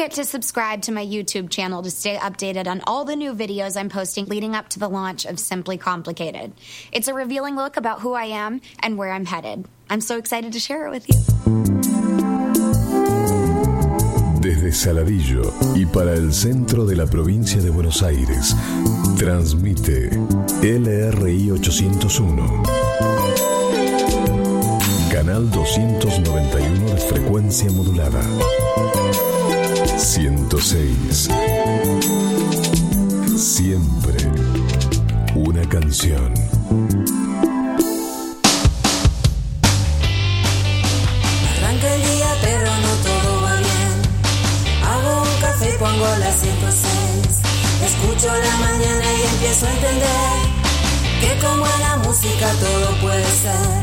forget to subscribe to my YouTube channel to stay updated on all the new videos I'm posting leading up to the launch of Simply Complicated. It's a revealing look about who I am and where I'm headed. I'm so excited to share it with you. Desde Saladillo y para el centro de la provincia de Buenos Aires, transmite LRI 801. Canal 291 de frecuencia modulada. 106. Siempre una canción. Arranca el día, pero no todo va bien. Hago un café, pongo la 106. Escucho la mañana y empiezo a entender que con buena música todo puede ser.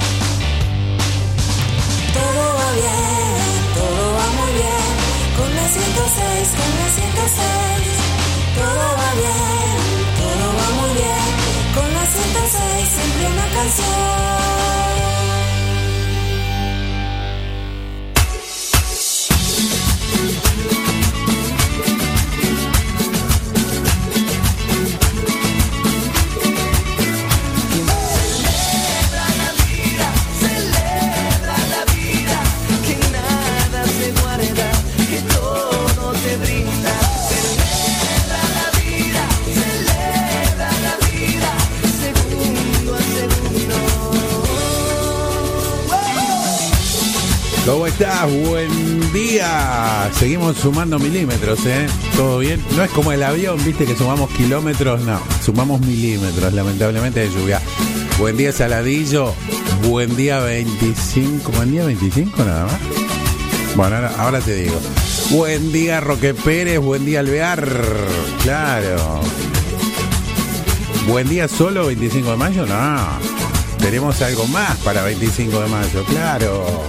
Todo va bien, todo va muy bien. Con la 106, con la 106. Todo va bien, todo va muy bien. Con la 106, siempre una canción. ¿Cómo estás? Buen día. Seguimos sumando milímetros, ¿eh? ¿Todo bien? No es como el avión, viste, que sumamos kilómetros, no. Sumamos milímetros, lamentablemente, de lluvia. Buen día, Saladillo. Buen día, 25. ¿Buen día, 25 nada más? Bueno, ahora te digo. Buen día, Roque Pérez. Buen día, Alvear. Claro. Buen día, solo 25 de mayo. No. Tenemos algo más para 25 de mayo, claro.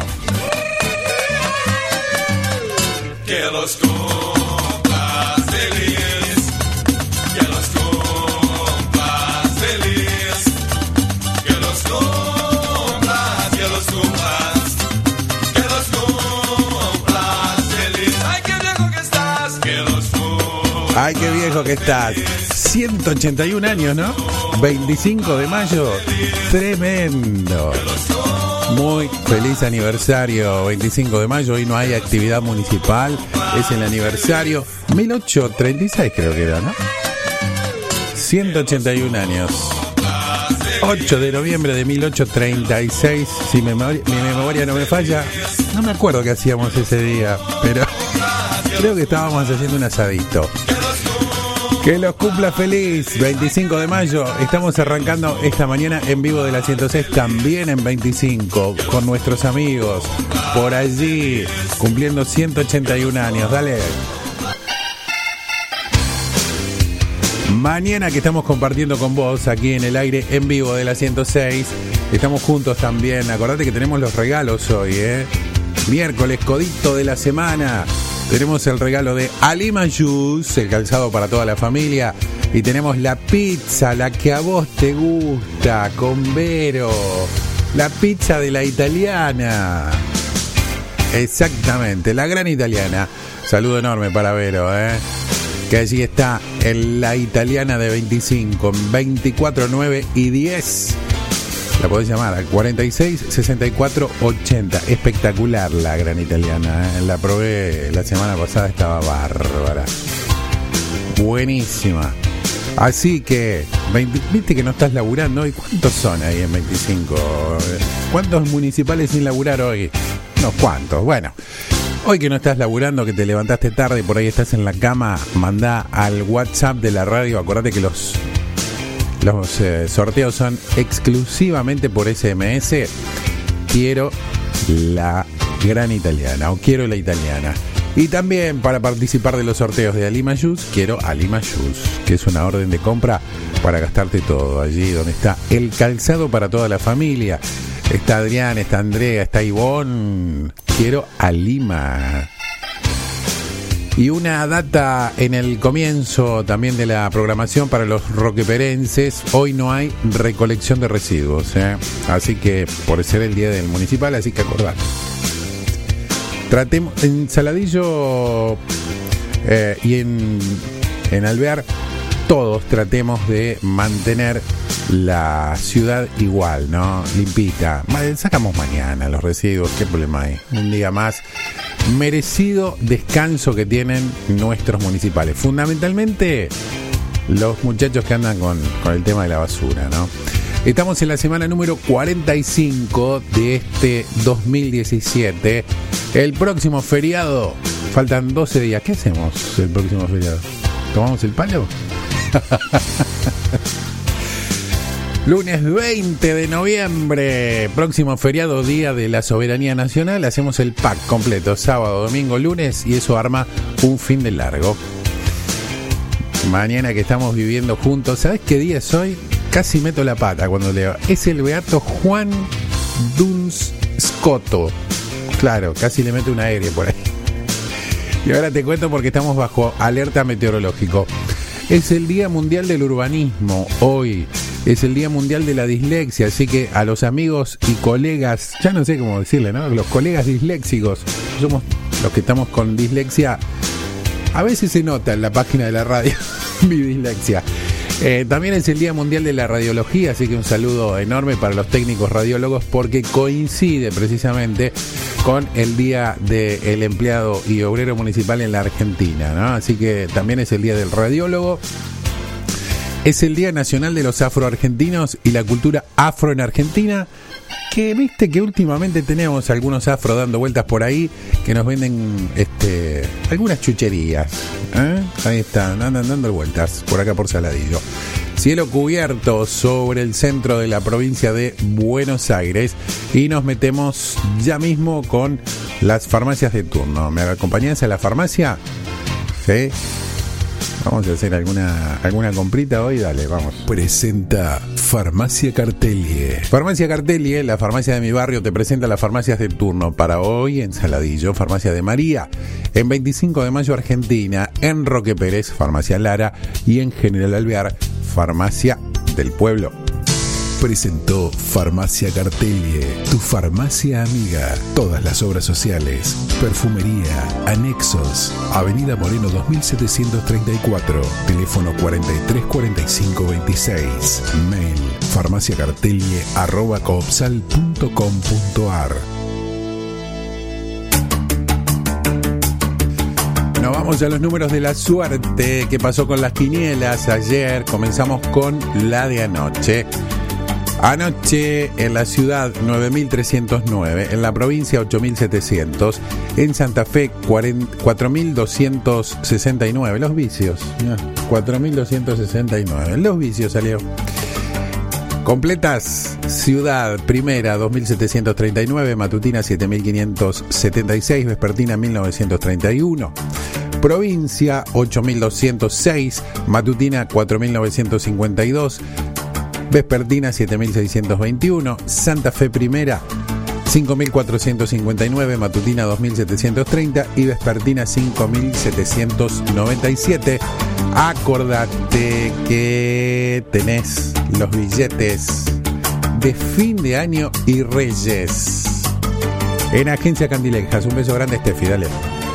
Que los cumplas feliz, que los cumplas feliz, que los cumplas, que los cumplas, que los cumplas feliz. Ay, qué viejo que estás, que los cumplas. Ay, qué viejo que estás. 181 años, ¿no? 25 de mayo. Tremendo. Muy feliz aniversario, 25 de mayo. Hoy no hay actividad municipal, es el aniversario 1836 creo que era, ¿no? 181 años. 8 de noviembre de 1836, si mi memoria no me falla. No me acuerdo qué hacíamos ese día, pero creo que estábamos haciendo un asadito. Que los cumpla feliz, 25 de mayo. Estamos arrancando esta mañana en vivo de la 106, también en 25, con nuestros amigos por allí, cumpliendo 181 años. Dale. Mañana que estamos compartiendo con vos aquí en el aire en vivo de la 106, estamos juntos también. Acordate que tenemos los regalos hoy, miércoles, codito de la semana. Tenemos el regalo de Alima Juice, el calzado para toda la familia. Y tenemos la pizza, la que a vos te gusta, con Vero. La pizza de la italiana. Exactamente, la gran italiana. Saludo enorme para Vero, que allí está en la italiana de 25, 24, 9 y 10. La podés llamar al 46 64 80. Espectacular la gran italiana, La probé la semana pasada, estaba bárbara. Buenísima. Así que, viste que no estás laburando hoy. ¿Cuántos son ahí en 25? ¿Cuántos municipales sin laburar hoy? No, ¿cuántos? Bueno, hoy que no estás laburando, que te levantaste tarde y por ahí estás en la cama, mandá al WhatsApp de la radio. Acordate que los sorteos son exclusivamente por SMS. Quiero la gran italiana o quiero la italiana. Y también para participar de los sorteos de Alima Juice, quiero Alima Juice, que es una orden de compra para gastarte todo. Allí donde está el calzado para toda la familia. Está Adrián, está Andrea, está Ivonne. Quiero Alima. Y una data en el comienzo también de la programación para los roqueperenses. Hoy no hay recolección de residuos, así que por ser el día del municipal, así que acordate. Tratemos, en Saladillo Y en Alvear todos tratemos de mantener la ciudad igual, ¿no? Limpita. Sacamos mañana los residuos, ¿qué problema hay? Un día más. Merecido descanso que tienen nuestros municipales. Fundamentalmente los muchachos que andan con el tema de la basura, ¿no? Estamos en la semana número 45 de este 2017. El próximo feriado, faltan 12 días. ¿Qué hacemos el próximo feriado? ¿Tomamos el palo? Lunes 20 de noviembre, próximo feriado, Día de la Soberanía Nacional. Hacemos el pack completo, sábado, domingo, lunes, y eso arma un fin de largo. Mañana que estamos viviendo juntos, ¿sabes qué día es hoy? Casi meto la pata cuando leo. Es el beato Juan Duns Scoto. Claro, casi le meto un aéreo por ahí. Y ahora te cuento porque estamos bajo alerta meteorológico. Es el Día Mundial del Urbanismo hoy. Es el Día Mundial de la Dislexia, así que a los amigos y colegas, ya no sé cómo decirle, ¿no? Los colegas disléxicos, somos los que estamos con dislexia. A veces se nota en la página de la radio mi dislexia. También es el Día Mundial de la Radiología, así que un saludo enorme para los técnicos radiólogos porque coincide precisamente con el Día del Empleado y Obrero Municipal en la Argentina, ¿no? Así que también es el Día del Radiólogo. Es el Día Nacional de los Afroargentinos y la cultura afro en Argentina, que viste que últimamente tenemos algunos afro dando vueltas por ahí que nos venden algunas chucherías, ¿eh? Ahí están, andan dando vueltas por acá por Saladillo. Cielo cubierto sobre el centro de la provincia de Buenos Aires y nos metemos ya mismo con las farmacias de turno. ¿Me acompañás a la farmacia? ¿Sí? Vamos a hacer alguna comprita hoy, dale, vamos. Presenta Farmacia Cartelie. Farmacia Cartelie, la farmacia de mi barrio, te presenta las farmacias de turno para hoy en Saladillo, Farmacia de María, en 25 de Mayo Argentina, en Roque Pérez, Farmacia Lara y en General Alvear, Farmacia del Pueblo. Presentó Farmacia Cartelie, tu farmacia amiga. Todas las obras sociales, perfumería, anexos. Avenida Moreno 2734, teléfono 434526. Mail farmaciacartelie@coopsal.com.ar. Nos vamos a los números de la suerte. ¿Qué pasó con las quinielas ayer? Comenzamos con la de anoche. Anoche en la ciudad 9.309, en la provincia 8.700, en Santa Fe 4.269, los vicios, 4.269, los vicios salió. Completas, ciudad primera 2.739, matutina 7.576, vespertina 1.931. Provincia 8.206, matutina 4.952. Vespertina 7.621, Santa Fe Primera 5.459, matutina 2.730 y vespertina 5.797. Acordate que tenés los billetes de fin de año y Reyes en Agencia Candilejas. Un beso grande, Steffi, dale.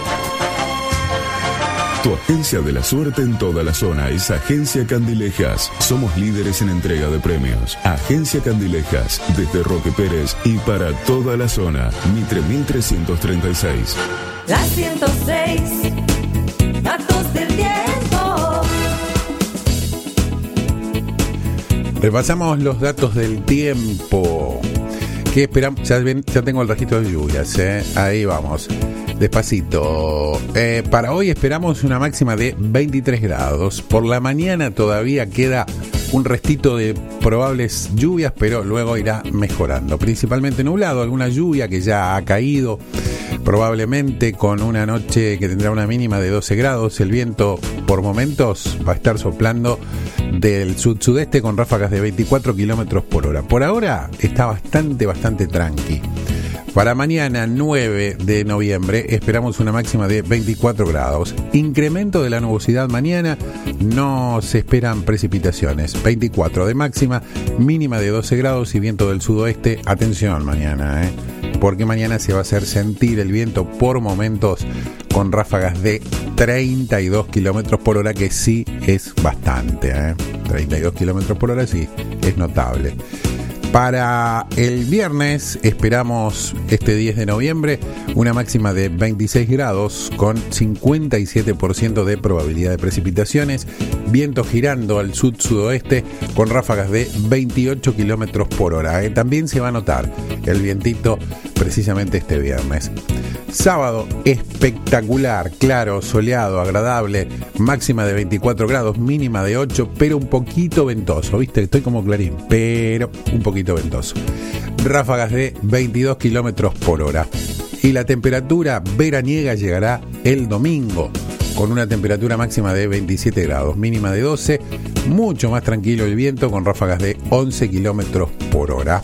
Tu agencia de la suerte en toda la zona es Agencia Candilejas. Somos líderes en entrega de premios. Agencia Candilejas, desde Roque Pérez y para toda la zona. Mitre 1336. La 106, datos del tiempo. Repasamos los datos del tiempo. ¿Qué esperamos? Ya tengo el registro de lluvias, ahí vamos. Despacito. Para hoy esperamos una máxima de 23 grados. Por la mañana todavía queda un restito de probables lluvias, pero luego irá mejorando. Principalmente nublado, alguna lluvia que ya ha caído, probablemente con una noche que tendrá una mínima de 12 grados. El viento por momentos va a estar soplando del sud-sudeste con ráfagas de 24 kilómetros por hora. Por ahora está bastante tranqui. Para mañana 9 de noviembre esperamos una máxima de 24 grados. Incremento de la nubosidad mañana, no se esperan precipitaciones. 24 de máxima, mínima de 12 grados y viento del sudoeste. Atención mañana, porque mañana se va a hacer sentir el viento por momentos con ráfagas de 32 kilómetros por hora, que sí es bastante. 32 kilómetros por hora sí es notable. Para el viernes esperamos este 10 de noviembre una máxima de 26 grados con 57% de probabilidad de precipitaciones, viento girando al sud-sudoeste con ráfagas de 28 kilómetros por hora. También se va a notar el vientito precisamente este viernes. Sábado espectacular, claro, soleado, agradable, máxima de 24 grados, mínima de 8, pero un poquito ventoso, ¿viste? Estoy como Clarín, pero un poquito ventoso. Ráfagas de 22 kilómetros por hora. Y la temperatura veraniega llegará el domingo, con una temperatura máxima de 27 grados, mínima de 12, mucho más tranquilo el viento, con ráfagas de 11 kilómetros por hora.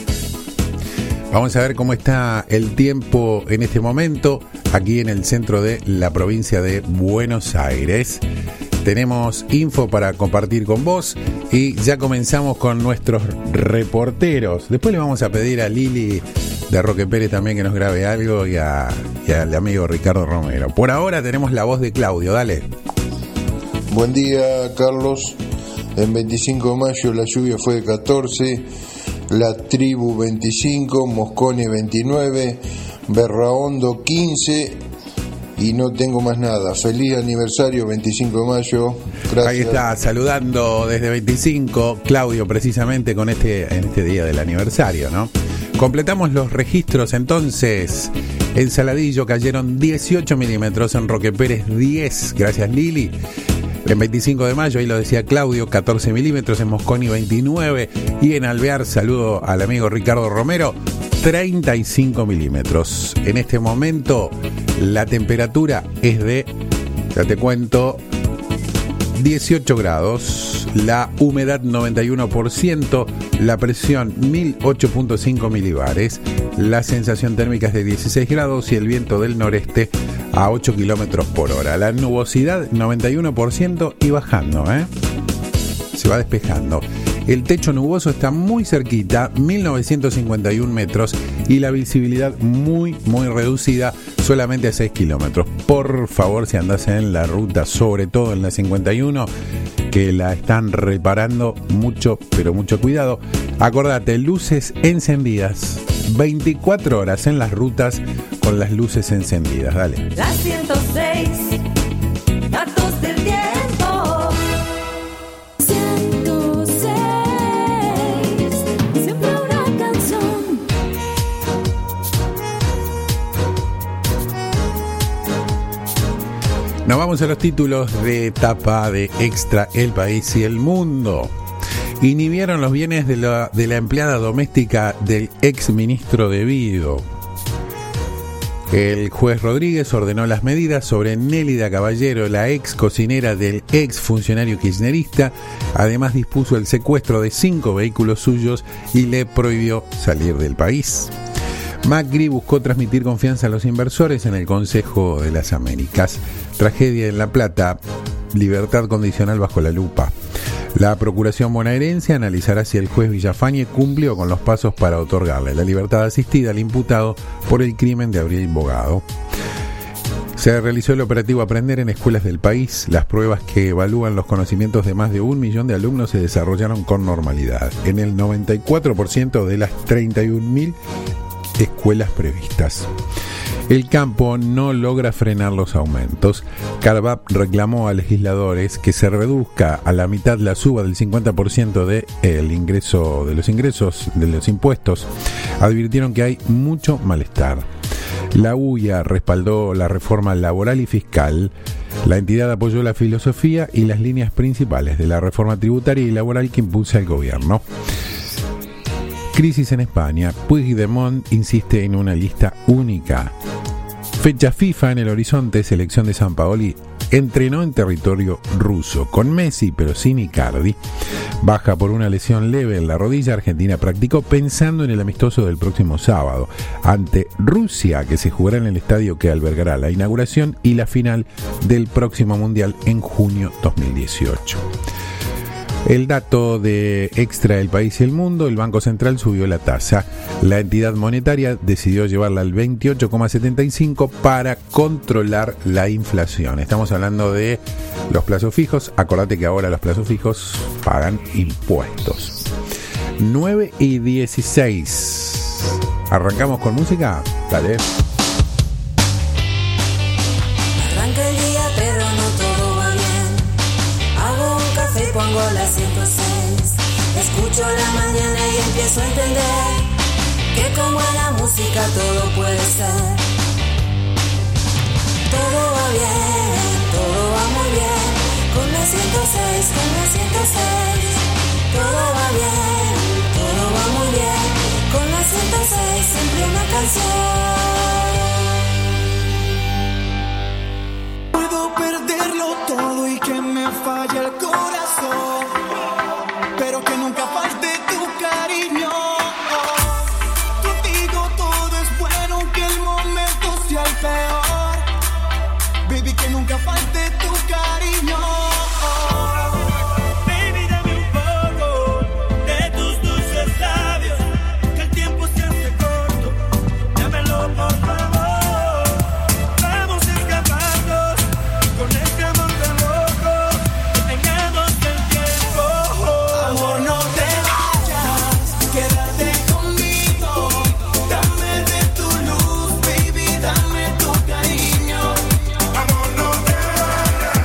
Vamos a ver cómo está el tiempo en este momento aquí en el centro de la provincia de Buenos Aires. Tenemos info para compartir con vos y ya comenzamos con nuestros reporteros. Después le vamos a pedir a Lili de Roque Pérez también que nos grabe algo y al amigo Ricardo Romero. Por ahora tenemos la voz de Claudio, dale. Buen día, Carlos. En 25 de mayo la lluvia fue de 14, La Tribu 25, Moscone 29, Berraondo 15 y no tengo más nada. Feliz aniversario 25 de mayo. Gracias. Ahí está, saludando desde 25, Claudio, precisamente en este día del aniversario, ¿no? Completamos los registros entonces. En Saladillo cayeron 18 milímetros, en Roque Pérez 10, gracias Lili. En 25 de mayo, ahí lo decía Claudio, 14 milímetros, en Mosconi 29 y en Alvear, saludo al amigo Ricardo Romero, 35 milímetros. En este momento la temperatura es de, ya te cuento, 18 grados, la humedad 91%, la presión 1008.5 milibares, la sensación térmica es de 16 grados y el viento del noreste a 8 kilómetros por hora. La nubosidad 91% y bajando, se va despejando. El techo nuboso está muy cerquita, 1951 metros, y la visibilidad muy reducida, solamente a 6 kilómetros. Por favor, si andás en la ruta, sobre todo en la 51, que la están reparando, mucho, pero mucho cuidado. Acordate, luces encendidas, 24 horas en las rutas con las luces encendidas. Dale. La 106, datos del tiempo. 106, siempre una canción. Nos vamos a los títulos de tapa de Extra, El País y El Mundo. Inhibieron los bienes de la empleada doméstica del ex ministro de Vido. El juez Rodríguez ordenó las medidas sobre Nélida Caballero, la ex cocinera del ex funcionario kirchnerista. Además dispuso el secuestro de 5 vehículos suyos y le prohibió salir del país. Macri buscó transmitir confianza a los inversores en el Consejo de las Américas. Tragedia en La Plata, libertad condicional bajo la lupa. La Procuración Bonaerense analizará si el juez Villafañe cumplió con los pasos para otorgarle la libertad asistida al imputado por el crimen de Abril Bogado. Se realizó el operativo Aprender en escuelas del país. Las pruebas que evalúan los conocimientos de más de 1 millón de alumnos se desarrollaron con normalidad en el 94% de las 31.000 escuelas previstas. El campo no logra frenar los aumentos. Carvap reclamó a legisladores que se reduzca a la mitad la suba del 50% de los ingresos de los impuestos. Advirtieron que hay mucho malestar. La UIA respaldó la reforma laboral y fiscal. La entidad apoyó la filosofía y las líneas principales de la reforma tributaria y laboral que impulsa el gobierno. Crisis en España. Puigdemont insiste en una lista única. Fecha FIFA en el horizonte. Selección de Sampaoli entrenó en territorio ruso con Messi pero sin Icardi. Baja por una lesión leve en la rodilla, Argentina practicó pensando en el amistoso del próximo sábado ante Rusia, que se jugará en el estadio que albergará la inauguración y la final del próximo Mundial en junio 2018. El dato de Extra El País y el Mundo: el Banco Central subió la tasa. La entidad monetaria decidió llevarla al 28,75 para controlar la inflación. Estamos hablando de los plazos fijos. Acordate que ahora los plazos fijos pagan impuestos. 9:16. ¿Arrancamos con música? Dale. Arranca el día, pero no todo va bien. Hago un café y pongo la 106. Escucho la mañana y empiezo a entender que con buena música todo puede ser. Todo va bien, todo va muy bien. Con la 106, con la 106. Todo va bien, todo va muy bien. Con la 106 siempre una canción. Puedo perderlo todo y que me falle el corazón, pero que nunca falte tu cariño. Contigo todo es bueno, que el momento sea el peor. Baby, que nunca falte tu cariño. Baby, dame un poco de tus dulces labios, que el tiempo se hace corto. Dámelo, por favor. Vamos escaparnos con este amor tan loco, que tengamos el tiempo. Amor, no te vayas, quédate conmigo. Dame de tu luz, baby, dame tu cariño. Amor, no te vayas,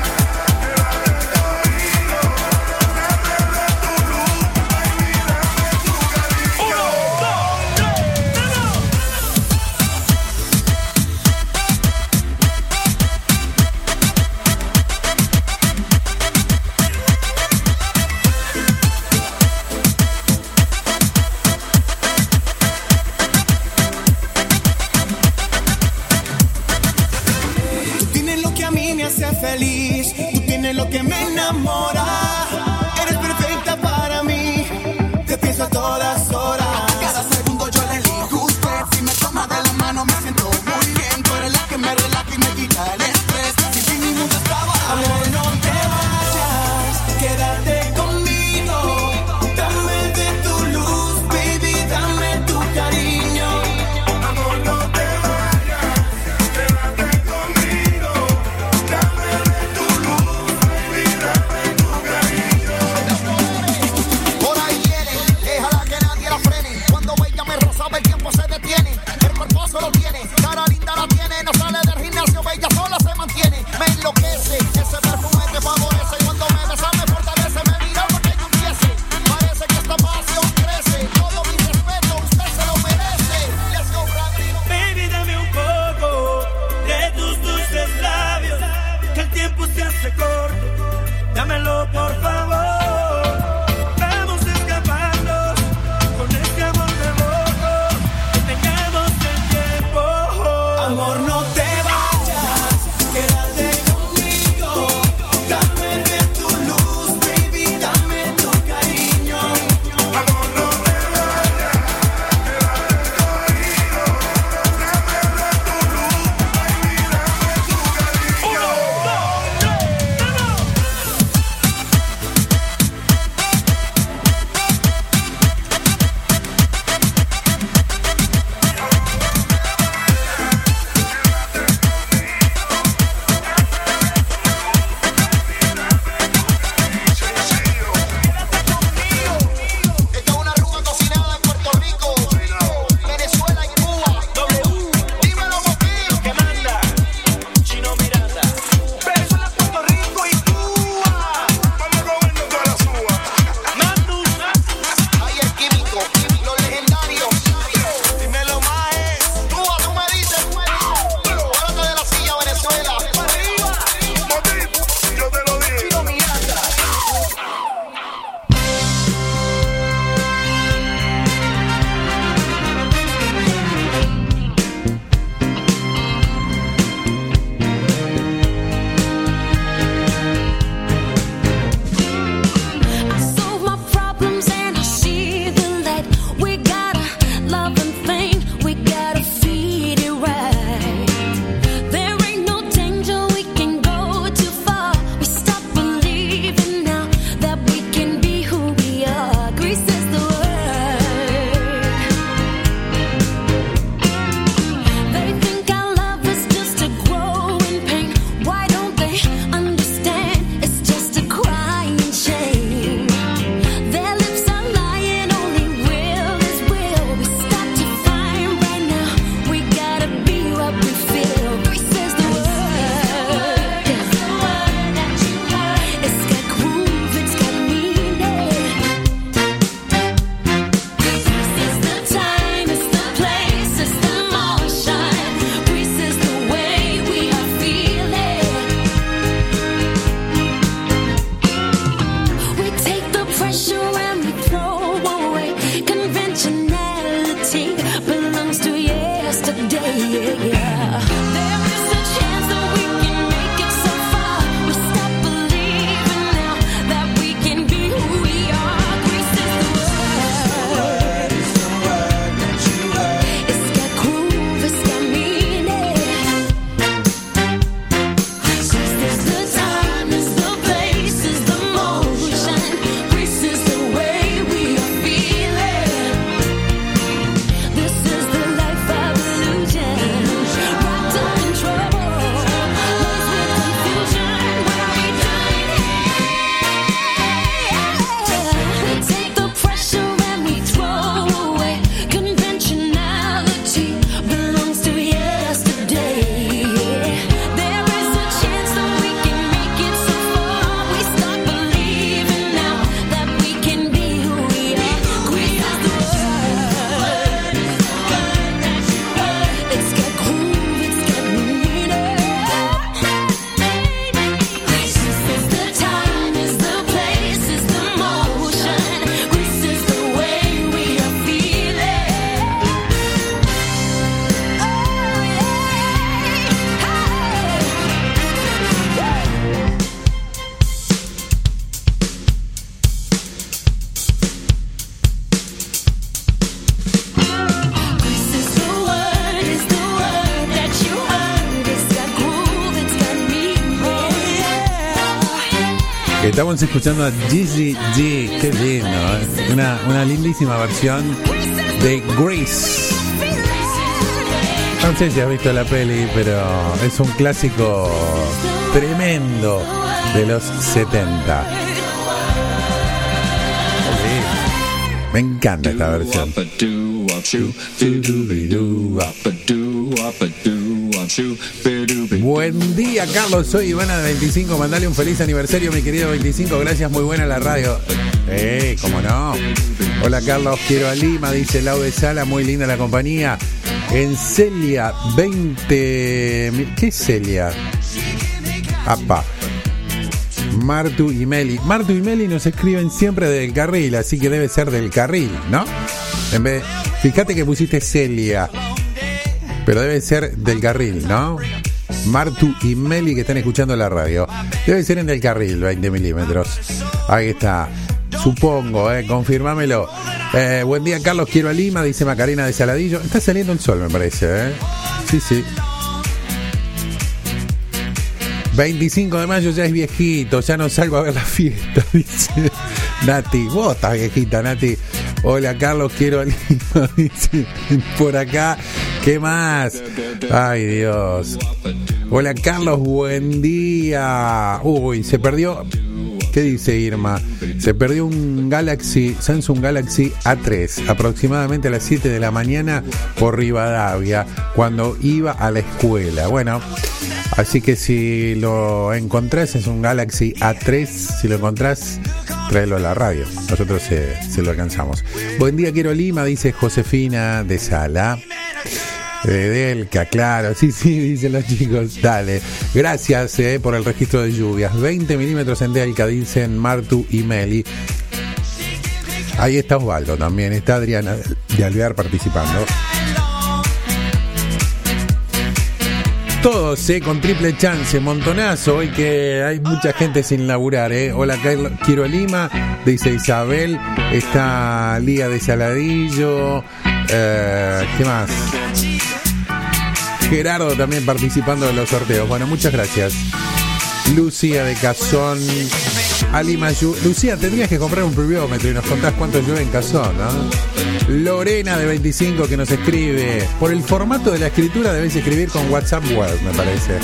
Tú tienes lo que a mí me hace feliz, tú tienes lo que me enamora. Eres perfecta para mí, te pienso a todas horas. Cada segundo yo le elijo usted, si me toma de la mano me siento muy bien. Tú eres la que me relaja y me quita el estrés. Sin ti mi mundo estaba. Amor, no te vayas, quédate conmigo. Dame de tu luz, baby, dame tu cariño. Amor, no te vayas, quédate conmigo. Dame de tu luz, baby, dame tu cariño. Estamos escuchando a Gigi G. Qué lindo, ¿eh? Una lindísima versión de Grease. No sé si has visto la peli, pero es un clásico tremendo de los 70. Me encanta esta versión. Buen día, Carlos. Soy Ivana de 25. Mandale un feliz aniversario, mi querido 25. Gracias, muy buena la radio. ¿Cómo no? Hola, Carlos. Quiero a Lima, dice Lau de Sala. Muy linda la compañía. En Celia 20. ¿Qué es Celia? Apa. Martu y Meli. Martu y Meli nos escriben siempre del carril, así que debe ser del carril, ¿no? En vez, fíjate que pusiste Celia, pero debe ser del carril, ¿no? Martu y Meli que están escuchando la radio. Debe ser en del carril, 20 milímetros. Ahí está. Supongo, confirmámelo. Buen día, Carlos. Quiero a Lima, dice Macarena de Saladillo. Está saliendo el sol, me parece, Sí. 25 de mayo ya es viejito, ya no salgo a ver la fiesta, dice Nati. Vos estás viejita, Nati. Hola, Carlos, quiero a Lima, dice por acá. ¿Qué más? Ay, Dios. Hola, Carlos, buen día. Uy, se perdió. ¿Qué dice Irma? Se perdió un Samsung Galaxy A3 aproximadamente a las 7 de la mañana por Rivadavia cuando iba a la escuela. Bueno, así que si lo encontrás, es un Galaxy A3, si lo encontrás, tráelo a la radio. Nosotros se lo alcanzamos. Buen día, quiero Lima, dice Josefina de Sala. De Delca, claro, sí, dicen los chicos. Dale, gracias por el registro de lluvias. 20 milímetros en Delca, dicen Martu y Meli. Ahí está Osvaldo también, está Adriana de Alvear participando. Todos, con triple chance, montonazo, hoy que hay mucha gente sin laburar, Hola, quiero a Lima, dice Isabel, está Lía de Saladillo, ¿qué más? Gerardo también participando de los sorteos. Bueno, muchas gracias. Lucía de Cazón, Alimayu. Lucía, tendrías que comprar un pluviómetro y nos contás cuánto llueve en Cazón, ¿no? Lorena de 25 que nos escribe. Por el formato de la escritura debes escribir con WhatsApp Web, me parece.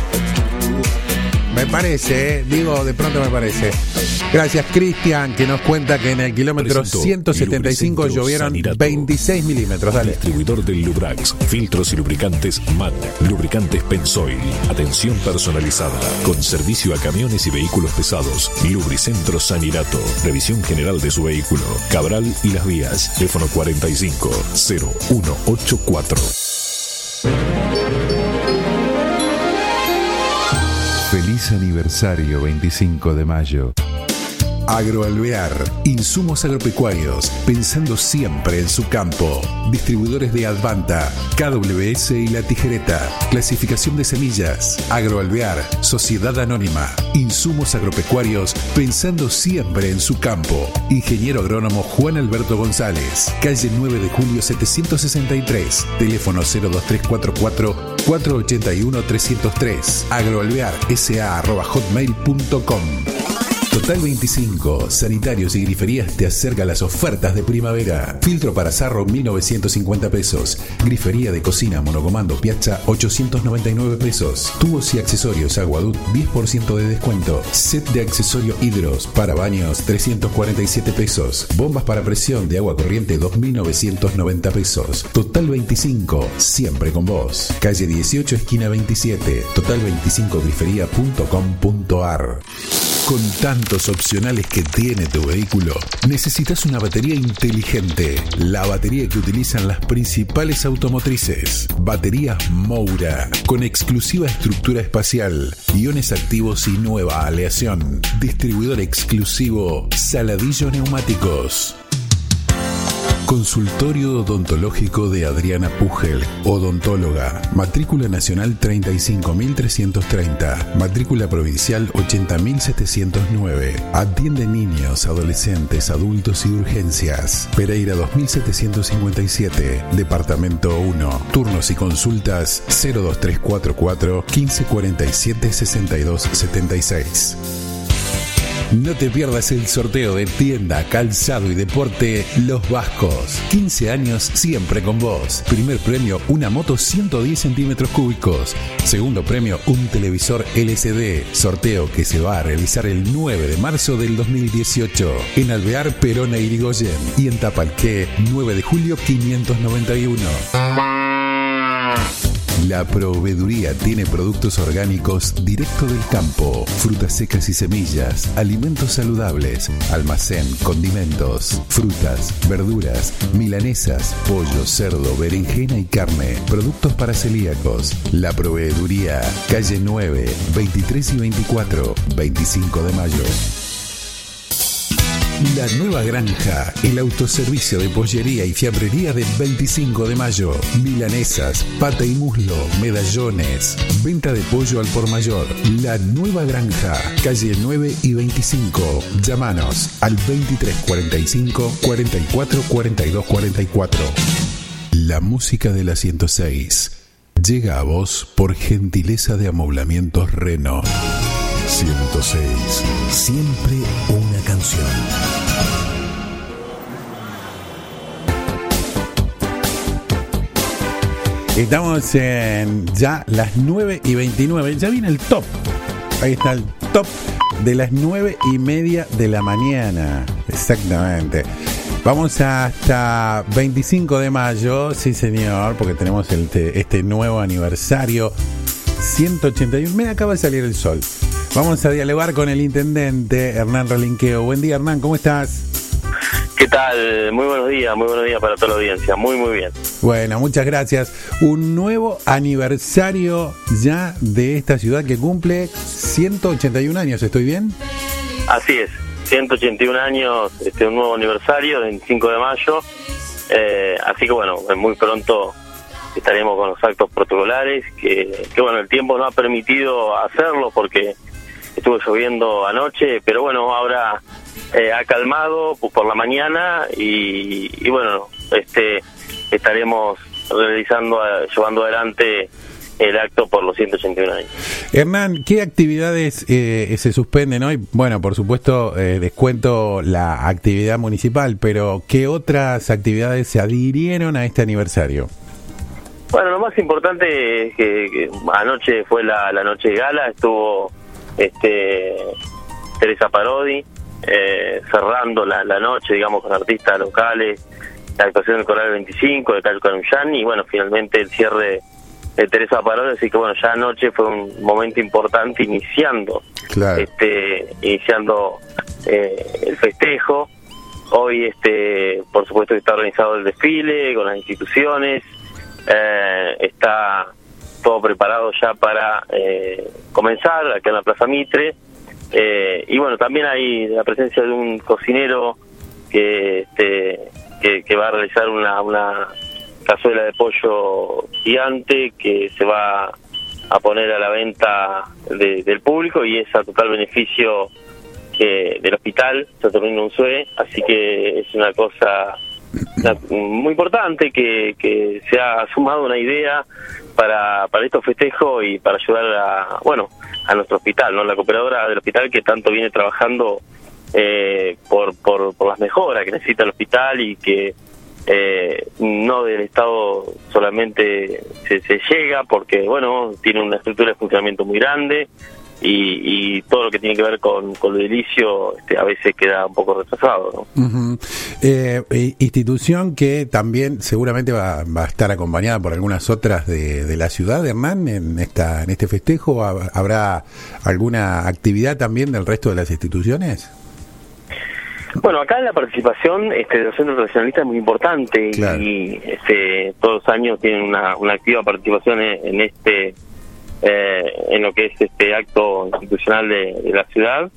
Me parece, digo, de pronto me parece. Gracias, Cristian, que nos cuenta que en el kilómetro 175 llovieron 26 milímetros. Dale. Distribuidor del Lubrax, filtros y lubricantes MAT, lubricantes Pensoil, atención personalizada, con servicio a camiones y vehículos pesados. Lubricentro Sanirato, revisión general de su vehículo. Cabral y Las Vías, teléfono 45-0184. Feliz aniversario 25 de mayo. Agroalvear, insumos agropecuarios, pensando siempre en su campo. Distribuidores de Advanta, KWS y La Tijereta. Clasificación de semillas. Agroalvear, Sociedad Anónima. Insumos agropecuarios, pensando siempre en su campo. Ingeniero agrónomo Juan Alberto González. Calle 9 de julio 763. Teléfono 02344 481 303. agroalvear.sa@hotmail.com. Total 25, sanitarios y griferías te acerca las ofertas de primavera. Filtro para sarro 1.950 pesos. Grifería de cocina monocomando Piazza 899 pesos. Tubos y accesorios Aguadut 10% de descuento. Set de accesorio hidros para baños 347 pesos. Bombas para presión de agua corriente 2.990 pesos. Total 25, siempre con vos. Calle 18, esquina 27. Total25grifería.com.ar. Con tantos opcionales que tiene tu vehículo, necesitas una batería inteligente. La batería que utilizan las principales automotrices. Baterías Moura, con exclusiva estructura espacial, iones activos y nueva aleación. Distribuidor exclusivo Saladillo Neumáticos. Consultorio odontológico de Adriana Pugel, odontóloga, matrícula nacional 35.330, matrícula provincial 80.709. Atiende niños, adolescentes, adultos y urgencias. Pereira 2757, Departamento 1. Turnos y consultas 02344 1547 6276. No te pierdas el sorteo de tienda, calzado y deporte Los Vascos. 15 años siempre con vos. Primer premio, una moto 110 centímetros cúbicos. Segundo premio, un televisor LCD. Sorteo que se va a realizar el 9 de marzo del 2018 en Alvear, Perón e Irigoyen. Y en Tapalqué, 9 de julio 591. La proveeduría tiene productos orgánicos directo del campo, frutas secas y semillas, alimentos saludables, almacén, condimentos, frutas, verduras, milanesas, pollo, cerdo, berenjena y carne, productos para celíacos. La proveeduría, calle 9, 23 y 24, 25 de mayo. La Nueva Granja, el autoservicio de pollería y fiambrería del 25 de mayo. Milanesas, pata y muslo, medallones. Venta de pollo al por mayor. La Nueva Granja, calle 9 y 25. Llámanos al 2345 44 42 44. La música de la 106 llega a vos por gentileza de Amoblamientos Reno. 106. Siempre una canción. Estamos en ya las 9 y 29. Ya viene el top. Ahí está el top de las 9:30 de la mañana. Exactamente. Vamos hasta 25 de mayo. Sí, señor, porque tenemos este nuevo aniversario. 181. Me acaba de salir el sol. Vamos a dialogar con el intendente Hernán Relinqueo. Buen día, Hernán, ¿cómo estás? ¿Qué tal? Muy buenos días para toda la audiencia. Muy bien. Bueno, muchas gracias. Un nuevo aniversario ya de esta ciudad que cumple 181 años, ¿estoy bien? Así es, 181 años, un nuevo aniversario, 25 de mayo. Así que bueno, muy pronto estaremos con los actos protocolares, que bueno, el tiempo no ha permitido hacerlo porque estuvo lloviendo anoche, pero bueno, ahora ha calmado por la mañana y bueno, estaremos llevando adelante el acto por los 181 años. Hernán, ¿qué actividades se suspenden hoy? Bueno, por supuesto, descuento la actividad municipal, pero ¿qué otras actividades se adhirieron a este aniversario? Bueno, lo más importante es que anoche fue la noche de gala, estuvo Teresa Parodi cerrando la noche, digamos, con artistas locales, la actuación del Coral 25, de Cayo Carullán, y bueno, finalmente el cierre de Teresa Parodi, así que bueno, ya anoche fue un momento importante iniciando el festejo. Hoy por supuesto que está organizado el desfile con las instituciones, está todo preparado ya para comenzar acá en la Plaza Mitre, y bueno, también hay la presencia de un cocinero que va a realizar una cazuela de pollo gigante que se va a poner a la venta del público, y es a total beneficio del hospital Saturnino Unzué, así que es una cosa muy importante que se ha sumado una idea para estos festejos y para ayudar a nuestro hospital, ¿no? La cooperadora del hospital que tanto viene trabajando por las mejoras que necesita el hospital, y que no del Estado solamente se llega, porque bueno, tiene una estructura de funcionamiento muy grande, y todo lo que tiene que ver con lo edilicio a veces queda un poco retrasado, ¿no? Uh-huh. Institución que también seguramente va a estar acompañada por algunas otras de la ciudad, Hernán, en este festejo. ¿Habrá alguna actividad también del resto de las instituciones? Bueno, acá la participación de los centros tradicionalistas es muy importante, claro. Y todos los años tienen una activa participación en lo que es este acto institucional de la ciudad,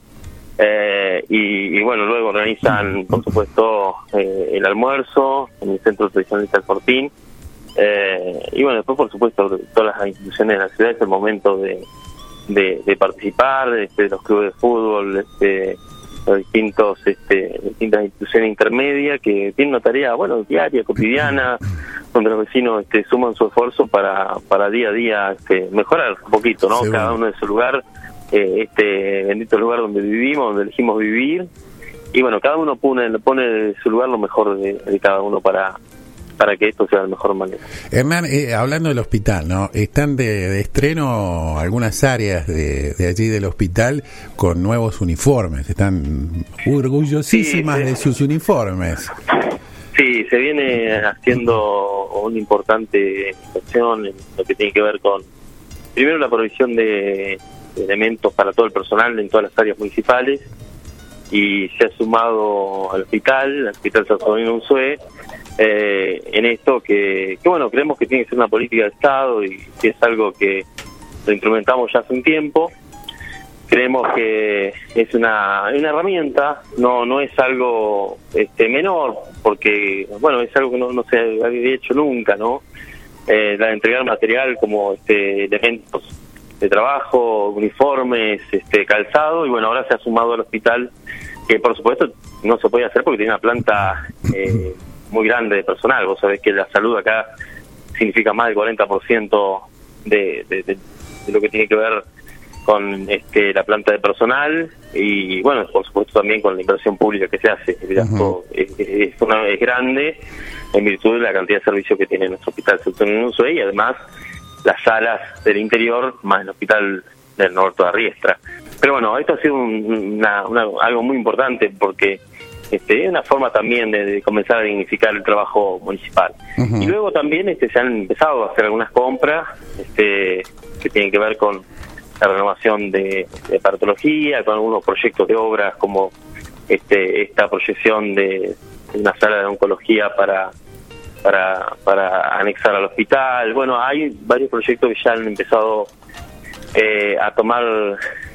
y bueno, luego organizan por supuesto el almuerzo en el Centro Tradicionalista del Fortín, y bueno, después por supuesto todas las instituciones de la ciudad es el momento de participar, de los clubes de fútbol, los distintas instituciones intermedias que tienen una tarea diaria, cotidiana, donde los vecinos suman su esfuerzo para día a día mejorar un poquito, ¿no? Cada uno en su lugar, este bendito lugar donde vivimos, donde elegimos vivir, y bueno, cada uno pone de su lugar lo mejor de cada uno para que esto sea de la mejor manera. Hernán, hablando del hospital, ¿no? Están de estreno algunas áreas de allí del hospital con nuevos uniformes. Están orgullosísimas de sus uniformes. Sí, se viene haciendo una importante inversión en lo que tiene que ver con, primero, la provisión de elementos para todo el personal en todas las áreas municipales, y se ha sumado al hospital San Sobrino Unzué, en esto que bueno, creemos que tiene que ser una política de Estado y que es algo que lo implementamos ya hace un tiempo. Creemos que es una herramienta, no es algo menor, porque bueno, es algo que no se había hecho nunca, ¿no? La de entregar material como elementos de trabajo, uniformes, calzado, y bueno, ahora se ha sumado al hospital, que por supuesto no se puede hacer porque tiene una planta muy grande de personal. Vos sabés que la salud acá significa más del 40% de lo que tiene que ver con la planta de personal, y bueno, por supuesto también con la inversión pública que se hace. El gasto es grande en virtud de la cantidad de servicios que tiene nuestro hospital San Unzué, y además las salas del interior más el hospital del Norte de Riestra. Pero bueno, esto ha sido algo muy importante porque es una forma también de comenzar a dignificar el trabajo municipal. Y luego también se han empezado a hacer algunas compras que tienen que ver con la renovación de aparatología, con algunos proyectos de obras como esta proyección de una sala de oncología para anexar al hospital. Bueno, hay varios proyectos que ya han empezado a tomar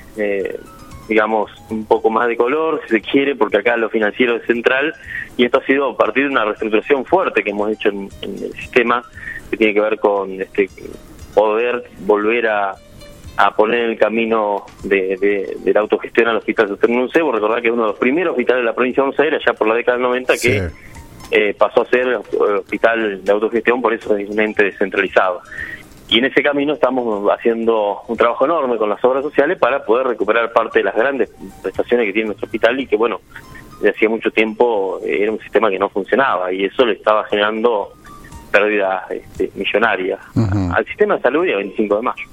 digamos un poco más de color, si se quiere, porque acá lo financiero es central, y esto ha sido a partir de una reestructuración fuerte que hemos hecho en el sistema, que tiene que ver con poder volver a poner en el camino de la autogestión al Hospital San Unzué. Vos recordás que es uno de los primeros hospitales de la provincia de Buenos Aires, ya por la década del 90, que pasó a ser hospital de autogestión, por eso es un ente descentralizado. Y en ese camino estamos haciendo un trabajo enorme con las obras sociales para poder recuperar parte de las grandes prestaciones que tiene nuestro hospital, y que bueno, desde hacía mucho tiempo era un sistema que no funcionaba, y eso le estaba generando pérdidas millonarias al sistema de salud y a 25 de mayo.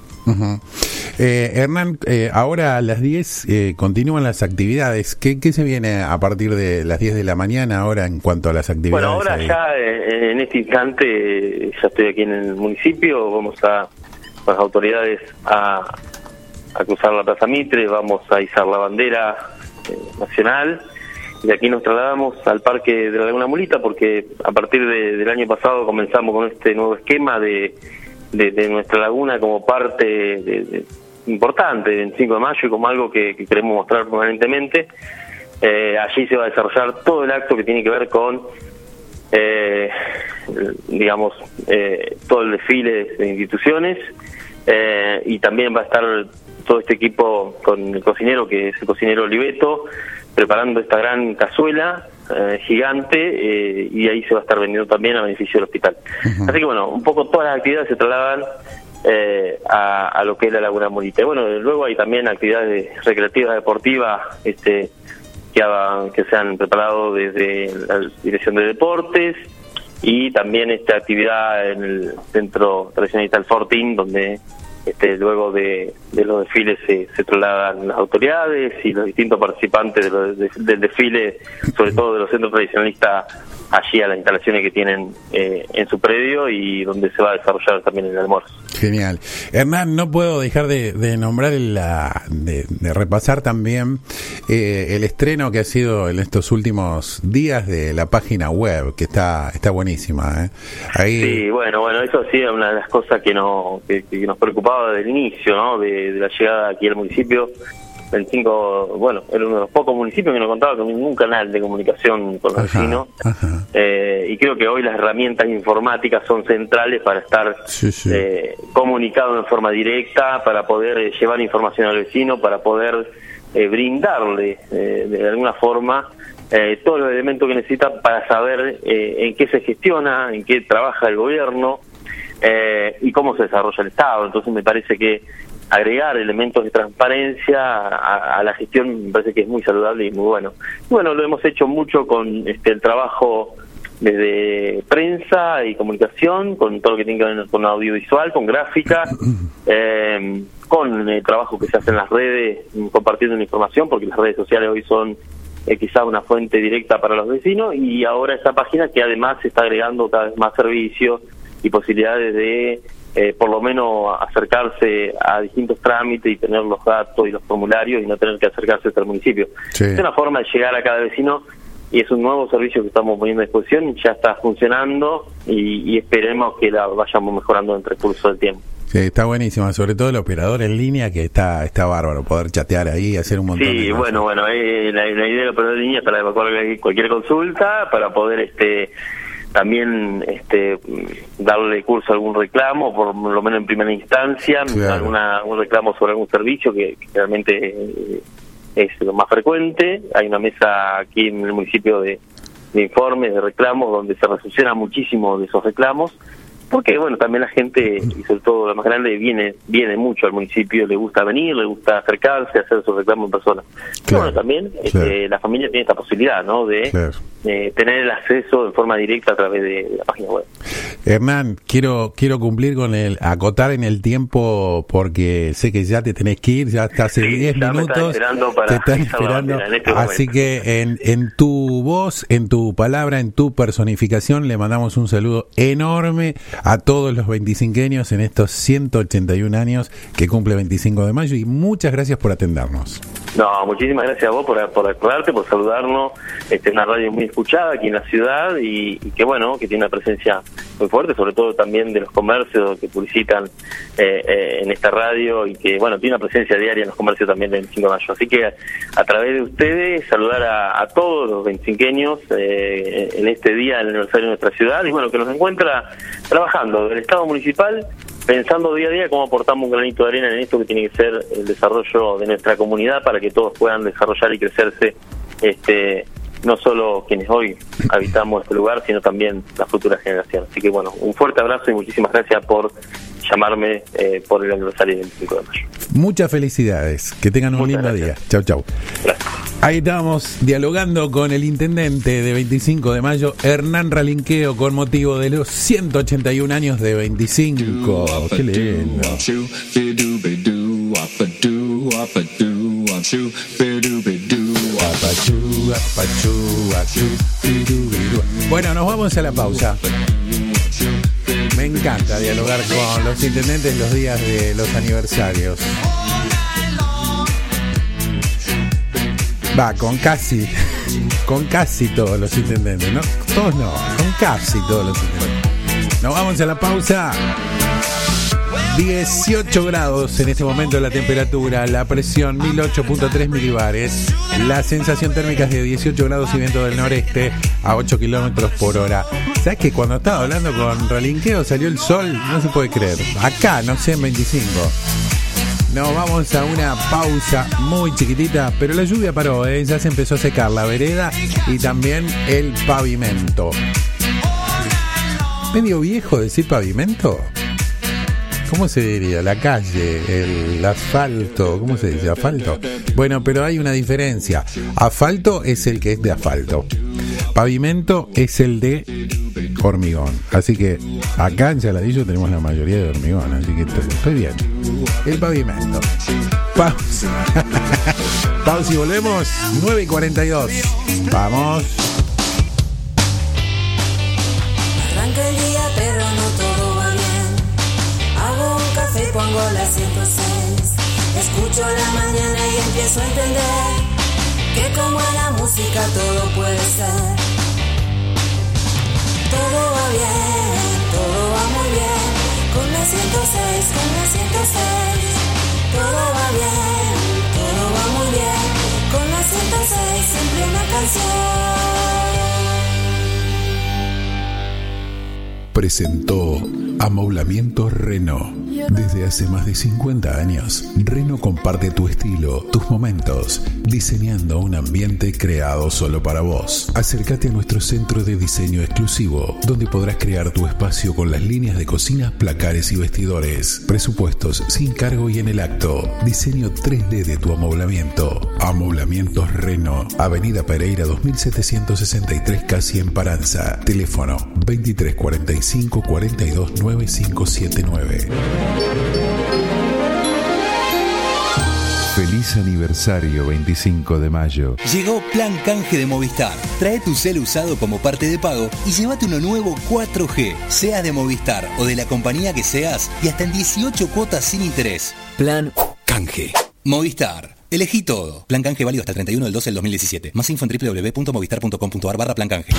Hernán, ahora a las 10 continúan las actividades. ¿Qué se viene a partir de las 10 de la mañana ahora en cuanto a las actividades? Bueno, ahora ahí? Ya en este instante ya estoy aquí en el municipio. Vamos con las autoridades a cruzar la Plaza Mitre, vamos a izar la bandera nacional, y de aquí nos trasladamos al Parque de la Laguna Mulita, porque a partir del año pasado comenzamos con este nuevo esquema de nuestra laguna como parte importante del 25 de mayo y como algo que queremos mostrar permanentemente. Allí se va a desarrollar todo el acto que tiene que ver con todo el desfile de instituciones, y también va a estar todo este equipo con el cocinero, que es el cocinero Oliveto, preparando esta gran cazuela gigante, y ahí se va a estar vendiendo también a beneficio del hospital. Así que bueno, un poco todas las actividades se trasladan a lo que es la Laguna Mulita. Y bueno, luego hay también actividades recreativas, deportivas, que se han preparado desde la Dirección de Deportes, y también esta actividad en el Centro Tradicionalista El Fortín, donde luego de los desfiles se trasladan las autoridades y los distintos participantes del desfile, sobre todo de los centros tradicionalistas, allí a las instalaciones que tienen en su predio, y donde se va a desarrollar también el almuerzo. Genial. Hernán, no puedo dejar de nombrar de repasar también el estreno que ha sido en estos últimos días de la página web, que está buenísima. Ahí... Sí, bueno, eso sí era una de las cosas que nos preocupaba desde el inicio, ¿no? De la llegada aquí al municipio. 25, bueno, era uno de los pocos municipios que no contaba con ningún canal de comunicación con los vecinos, y creo que hoy las herramientas informáticas son centrales para estar comunicado en forma directa, para poder llevar información al vecino, para poder brindarle de alguna forma todos los elementos que necesita para saber en qué se gestiona, en qué trabaja el gobierno, y cómo se desarrolla el Estado. Entonces me parece que agregar elementos de transparencia a la gestión, me parece que es muy saludable y muy bueno. Bueno, lo hemos hecho mucho con el trabajo desde prensa y comunicación, con todo lo que tiene que ver con audiovisual, con gráfica, con el trabajo que se hace en las redes, compartiendo la información, porque las redes sociales hoy son quizá una fuente directa para los vecinos, y ahora esta página que además se está agregando cada vez más servicios y posibilidades de por lo menos acercarse a distintos trámites y tener los datos y los formularios y no tener que acercarse hasta el municipio. Sí. Es una forma de llegar a cada vecino y es un nuevo servicio que estamos poniendo a disposición, ya está funcionando y esperemos que la vayamos mejorando en el transcurso del tiempo. Sí, está buenísima, sobre todo el operador en línea, que está bárbaro, poder chatear ahí y hacer un montón de cosas. Sí, bueno, la idea del operador en línea es para evacuar cualquier consulta, para poder también darle curso a algún reclamo, por lo menos en primera instancia, claro. algún reclamo sobre algún servicio que realmente es lo más frecuente. Hay una mesa aquí en el municipio de informes, de reclamos, donde se resoluciona muchísimo de esos reclamos, porque bueno, también la gente, y sobre todo la más grande, viene mucho al municipio, le gusta venir, le gusta acercarse, hacer sus reclamos en persona. Claro, Y bueno, también la familia tiene esta posibilidad, ¿no?, de tener el acceso de forma directa a través de la página web. Hernán, quiero cumplir con acotar en el tiempo, porque sé que ya te tenés que ir, ya hasta hace 10 minutos te están esperando, así que en tu voz, en tu palabra, en tu personificación, le mandamos un saludo enorme a todos los 25eños en estos 181 años que cumple 25 de mayo, y muchas gracias por atendernos. No, muchísimas gracias a vos por acordarte, por saludarnos. Una radio muy escuchada aquí en la ciudad y que bueno, que tiene una presencia muy fuerte, sobre todo también de los comercios que publicitan en esta radio, y que bueno, tiene una presencia diaria en los comercios también del 25 de mayo. Así que a través de ustedes saludar a todos los 25eños en este día, el aniversario de nuestra ciudad, y bueno, que nos encuentra trabajando del Estado municipal, pensando día a día cómo aportamos un granito de arena en esto que tiene que ser el desarrollo de nuestra comunidad, para que todos puedan desarrollar y crecerse, no solo quienes hoy habitamos este lugar, sino también las futuras generaciones. Así que bueno, un fuerte abrazo y muchísimas gracias por llamarme por el aniversario del 25 de mayo. Muchas felicidades, que tengan un lindo día. Chau, chau. Gracias. Ahí estamos dialogando con el intendente de 25 de mayo, Hernán Ralinqueo, con motivo de los 181 años de 25. ¡Qué lindo! Bueno, nos vamos a la pausa. Me encanta dialogar con los intendentes los días de los aniversarios. Va, con casi todos los intendentes, ¿no? Todos no, con casi todos los intendentes. Nos vamos a la pausa. 18 grados en este momento la temperatura, la presión 1008.3 milibares, la sensación térmica es de 18 grados y viento del noreste a 8 kilómetros por hora. ¿Sabes que cuando estaba hablando con Ralinqueo salió el sol? No se puede creer. Acá, no sé, en 25. Nos vamos a una pausa muy chiquitita, pero la lluvia paró, ya se empezó a secar la vereda y también el pavimento. ¿Medio viejo decir pavimento? ¿Cómo se diría? La calle, el asfalto, ¿cómo se dice? ¿Asfalto? Bueno, pero hay una diferencia. Asfalto es el que es de asfalto. Pavimento es el de hormigón. Así que acá en Saladillo tenemos la mayoría de hormigón, así que estoy bien. El pavimento. Pausa. Pausa y volvemos. 9:42. Vamos. Arranca el día, pero no todo va bien. Hago un café, pongo la 106. Escucho la mañana y empiezo a entender que como en la música todo puede ser. Todo va bien, todo va muy bien. Con la 106, con la 106. Todo va bien, todo va muy bien. Con la 106, siempre una canción. presentó Amoblamientos Reno. Desde hace más de 50 años, Reno comparte tu estilo, tus momentos, diseñando un ambiente creado solo para vos. Acércate a nuestro centro de diseño exclusivo, donde podrás crear tu espacio con las líneas de cocinas, placares y vestidores. Presupuestos sin cargo y en el acto. Diseño 3D de tu amoblamiento. Amoblamientos Reno, Avenida Pereira 2763, casi en Paranza. Teléfono 2345 42 9579. Feliz aniversario 25 de mayo. Llegó Plan Canje de Movistar. Trae tu cel usado como parte de pago y llévate uno nuevo 4G. Seas de Movistar o de la compañía que seas y hasta en 18 cuotas sin interés. Plan Canje. Movistar. Elegí todo. Plan Canje válido hasta el 31 del 12 del 2017. Más info en www.movistar.com.ar/Plan Canje.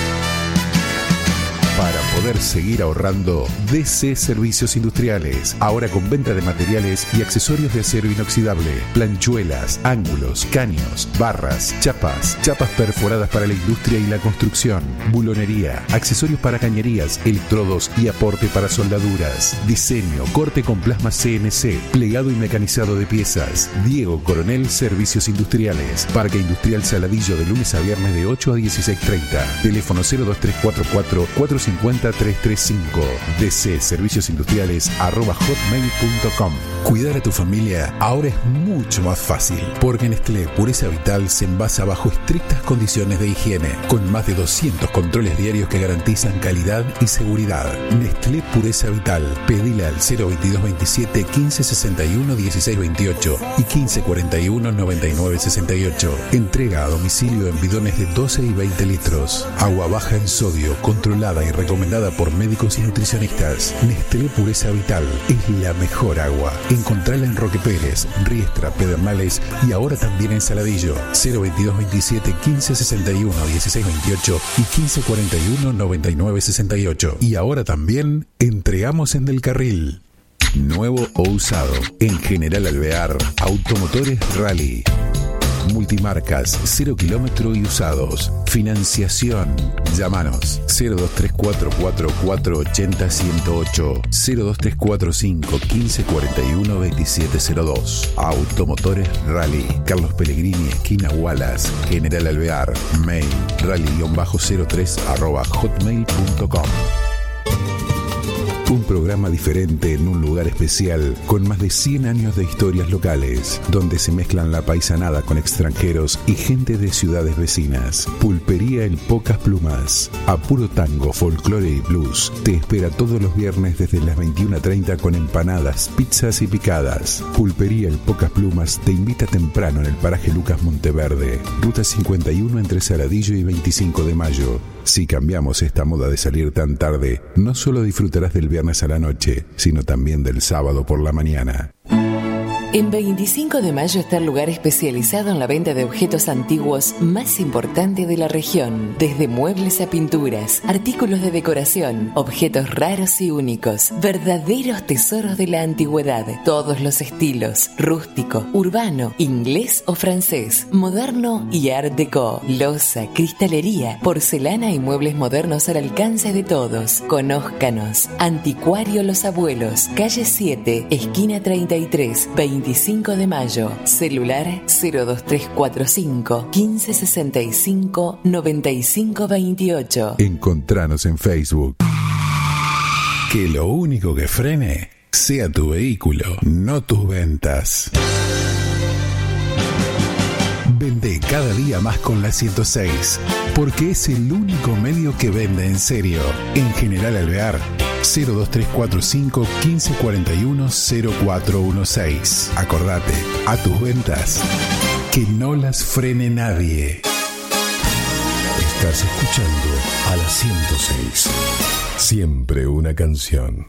Para poder seguir ahorrando, DC Servicios Industriales. Ahora con venta de materiales y accesorios de acero inoxidable, planchuelas, ángulos, caños, barras, chapas perforadas para la industria y la construcción, bulonería, accesorios para cañerías, electrodos y aporte para soldaduras. Diseño, corte con plasma CNC, plegado y mecanizado de piezas. Diego Coronel Servicios Industriales. Parque Industrial Saladillo, de lunes a viernes de 8 a 16:30. Teléfono 02344 450 335. DC Servicios Industriales @hotmail.com. Cuidar a tu familia ahora es mucho más fácil, porque Nestlé Pureza Vital se envasa bajo estrictas condiciones de higiene, con más de 200 controles diarios que garantizan calidad y seguridad. Nestlé Pureza Vital. Pedila al 02227 1561 1628 y 1541 9968. Entrega a domicilio en bidones de 12 y 20 litros. Agua baja en sodio, controlada y recomendada por médicos y nutricionistas. Nestlé Pureza Vital es la mejor agua. Encontrala en Roque Pérez, Riestra, Pedernales y ahora también en Saladillo. 02227 1561 1628 y 1541 9968. Y ahora también entregamos en Del Carril. Nuevo o usado. En General Alvear, Automotores Rally. Multimarcas, 0 kilómetro y usados. Financiación. Llámanos 02344 480 108, 02345 1541 2702. Automotores Rally. Carlos Pellegrini, esquina Wallace, General Alvear. Mail rally-03@hotmail.com. Un programa diferente en un lugar especial, con más de 100 años de historias locales, donde se mezclan la paisanada con extranjeros y gente de ciudades vecinas. Pulpería El Pocas Plumas. A puro tango, folclore y blues. Te espera todos los viernes desde las 21:30 con empanadas, pizzas y picadas. Pulpería El Pocas Plumas te invita temprano en el paraje Lucas Monteverde, ruta 51 entre Saladillo y 25 de mayo. Si cambiamos esta moda de salir tan tarde, no solo disfrutarás del viernes a la noche, sino también del sábado por la mañana. En 25 de mayo está el lugar especializado en la venta de objetos antiguos más importante de la región. Desde muebles a pinturas, artículos de decoración, objetos raros y únicos, verdaderos tesoros de la antigüedad. Todos los estilos: rústico, urbano, inglés o francés, moderno y art déco. Loza, cristalería, porcelana y muebles modernos al alcance de todos. Conózcanos. Anticuario Los Abuelos, calle 7, esquina 33, 25 de mayo. Celular 02345 1565 9528. Encontranos en Facebook. Que lo único que frene sea tu vehículo, no tus ventas. Vende cada día más con la 106, porque es el único medio que vende en serio. En General Alvear, 02345 1541 0416. Acordate, a tus ventas, que no las frene nadie. Estás escuchando a la 106. Siempre una canción.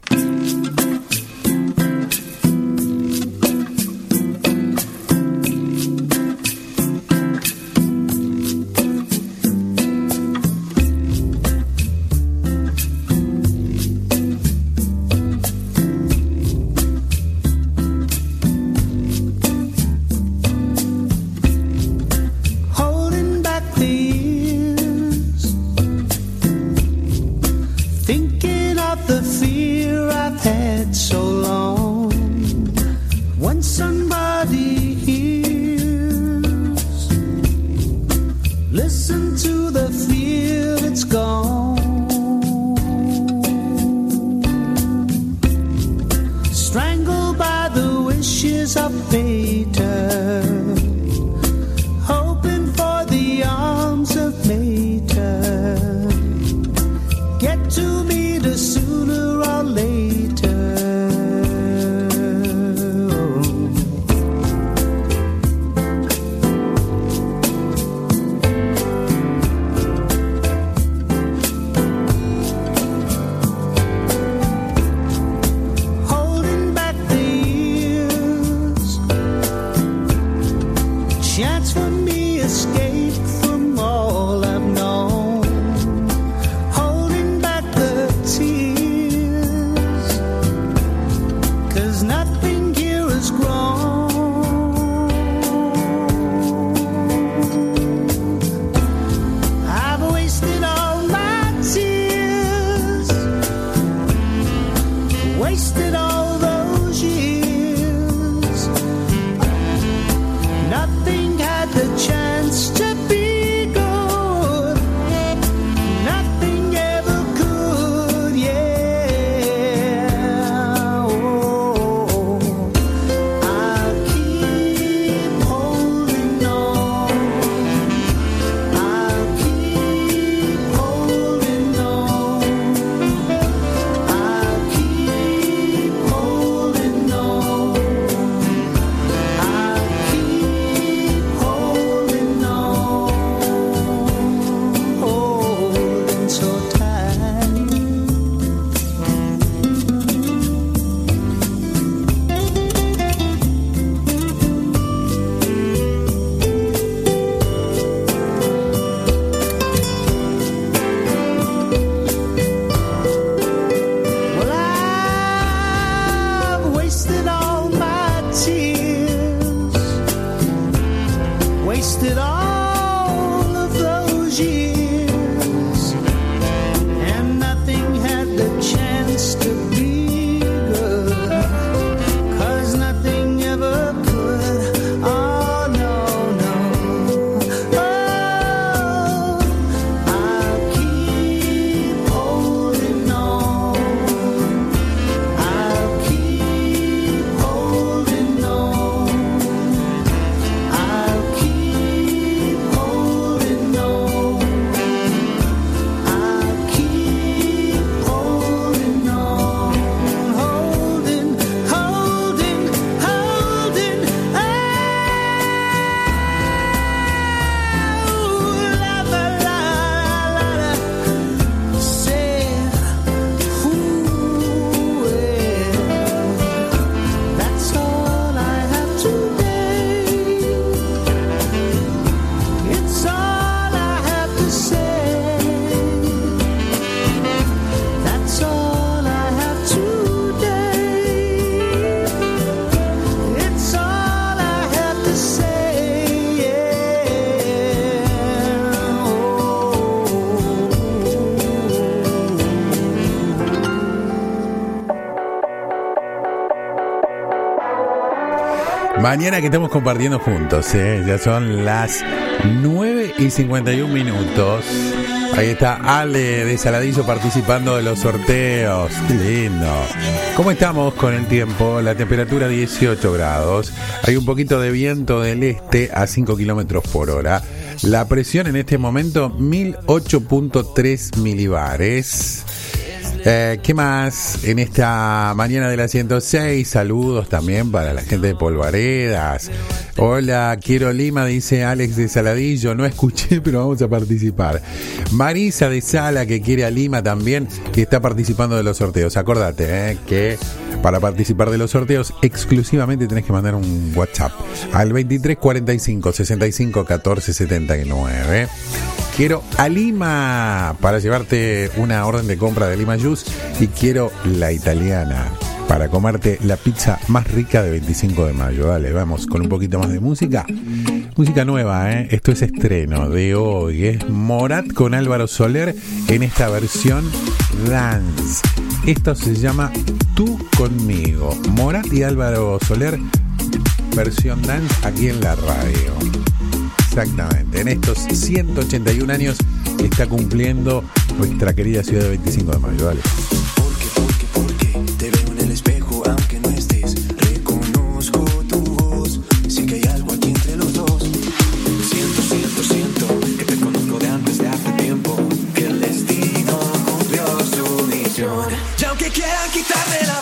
Thinking Listen to the fear that's gone. Strangled by the wishes of Peter, hoping for the arms of later. Get to meet us sooner or later. Holding back the years, chance for me escape from all I've known. Holding back the tears, 'cause nothing here has grown. I've wasted all my tears, wasted all those years. Nothing had the chance to be good. Nothing ever could, yeah. Oh, I'll keep holding on. I'll keep holding on. I'll keep holding on. I'll keep holding on. Holding so tight. Well, I've wasted all my tears, wasted all of those years, and nothing had the chance to be good, 'cause nothing ever could. Oh, no, no. Oh, I'll keep holding on. I'll keep holding on. I'll keep holding on. I'll keep holding on. Holding, holding, holding. Oh, la, la, la, la, la. Said, ooh, that's all I have today. It's all I have to say. That's all I have today. It's all I have to say. Mañana que estamos compartiendo juntos, ya son las 9:51. Ahí está Ale de Saladillo participando de los sorteos. Qué lindo. ¿Cómo estamos con el tiempo? La temperatura 18 grados. Hay un poquito de viento del este a 5 kilómetros por hora. La presión en este momento 1008.3 milibares. ¿Qué más? En esta mañana de la 106, saludos también para la gente de Polvaredas. Hola, quiero Lima, dice Alex de Saladillo. No escuché, pero vamos a participar. Marisa de Sala, que quiere a Lima también, que está participando de los sorteos. Acordate que para participar de los sorteos exclusivamente tenés que mandar un WhatsApp al 23 45 65 14 79. Quiero a Lima para llevarte una orden de compra de Lima Juice, y quiero la italiana para comerte la pizza más rica de 25 de mayo. Dale, vamos con un poquito más de música. Música nueva, esto es estreno de hoy. Es Morat con Álvaro Soler en esta versión dance. Esto se llama Tú conmigo. Morat y Álvaro Soler, versión dance aquí en la radio. Exactamente. En estos 181 años que está cumpliendo nuestra querida ciudad de 25 de mayo. Dale. Porque te veo en el espejo aunque no estés. Reconozco tu voz. Sé que hay algo aquí entre los dos. Siento que te conozco de antes de hace tiempo. Que el destino cumplió su misión. Y aunque quieran quitarme la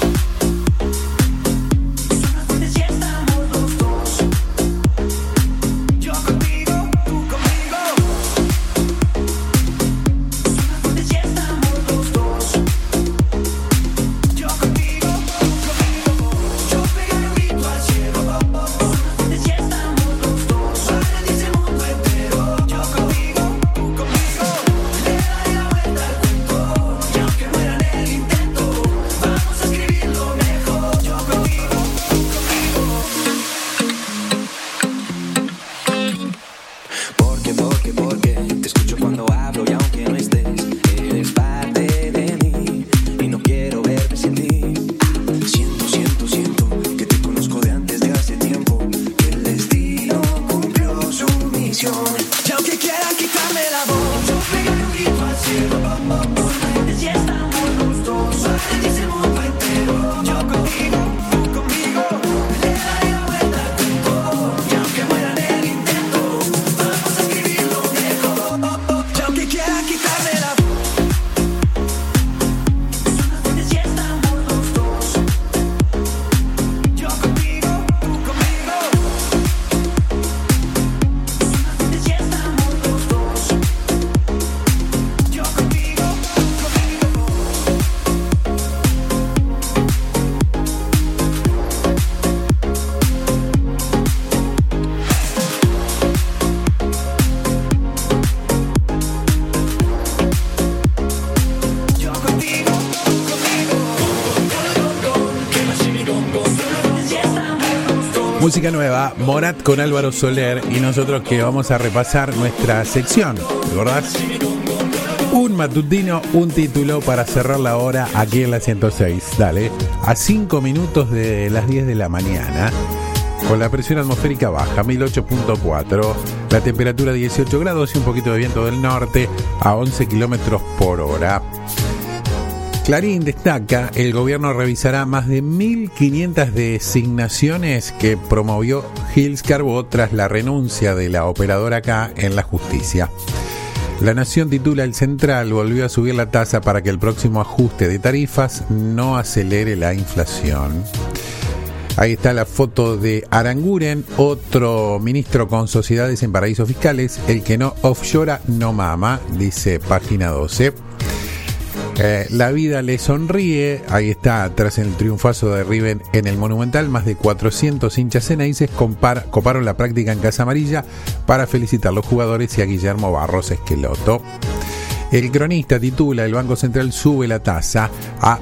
Música nueva, Morat con Álvaro Soler, y nosotros que vamos a repasar nuestra sección, ¿recordás? Un matutino, un título para cerrar la hora aquí en la 106. Dale, a 5 minutos de las 10 de la mañana, con la presión atmosférica baja, 1008.4, la temperatura 18 grados y un poquito de viento del norte a 11 kilómetros por hora. Clarín destaca, el gobierno revisará más de 1.500 designaciones que promovió Gils Carbó tras la renuncia de la operadora K en la justicia. La Nación titula, el Central volvió a subir la tasa para que el próximo ajuste de tarifas no acelere la inflación. Ahí está la foto de Aranguren, otro ministro con sociedades en paraísos fiscales. El que no offshora no mama, dice página 12. La vida le sonríe, ahí está, tras el triunfazo de River en el Monumental, más de 400 hinchas ceneices coparon la práctica en Casa Amarilla para felicitar a los jugadores y a Guillermo Barros Esqueloto. El Cronista titula, el Banco Central sube la tasa a